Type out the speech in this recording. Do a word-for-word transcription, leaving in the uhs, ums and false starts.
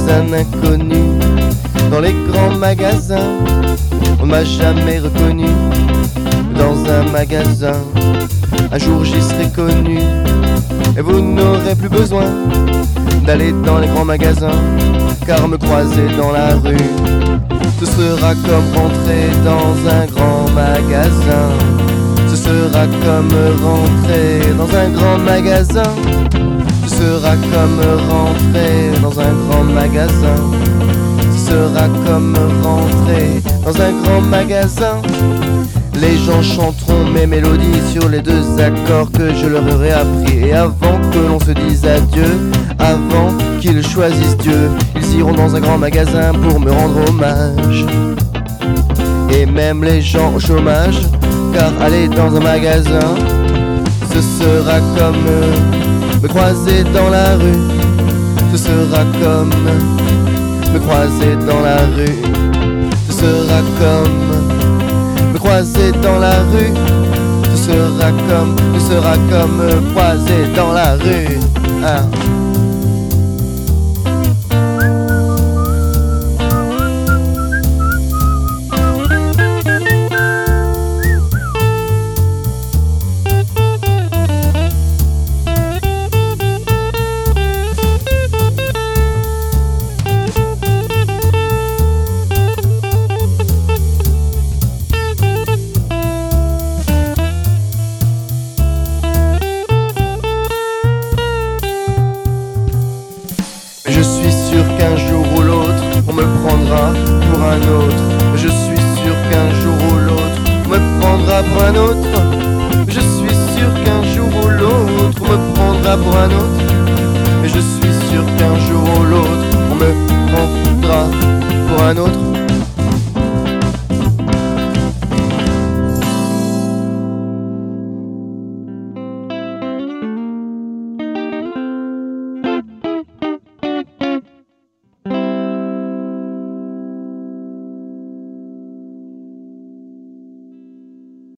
un inconnu dans les grands magasins. On m'a jamais reconnu dans un magasin. Un jour j'y serai connu et vous n'aurez plus besoin d'aller dans les grands magasins, car me croiser dans la rue, ce sera comme rentrer dans un grand magasin. Ce sera comme rentrer dans un grand magasin. Ce sera comme rentrer dans un grand magasin. Ce sera comme rentrer dans un grand magasin. Les gens chanteront mes mélodies sur les deux accords que je leur aurai appris. Et avant que l'on se dise adieu, avant qu'ils choisissent Dieu, ils iront dans un grand magasin pour me rendre hommage. Et même les gens au chômage, car aller dans un magasin, ce sera comme me croiser dans la rue. Ce sera comme me croiser dans la rue. Ce sera comme me croiser dans la rue. Ce sera comme, ce sera comme me croiser dans la rue. Ah. Je suis sûr qu'un jour ou l'autre, on me prendra pour un autre. Je suis sûr qu'un jour ou l'autre, on me prendra pour un autre. Je suis sûr qu'un jour ou l'autre, on me prendra pour un autre. Et je suis sûr qu'un jour ou l'autre, on me prendra pour un autre.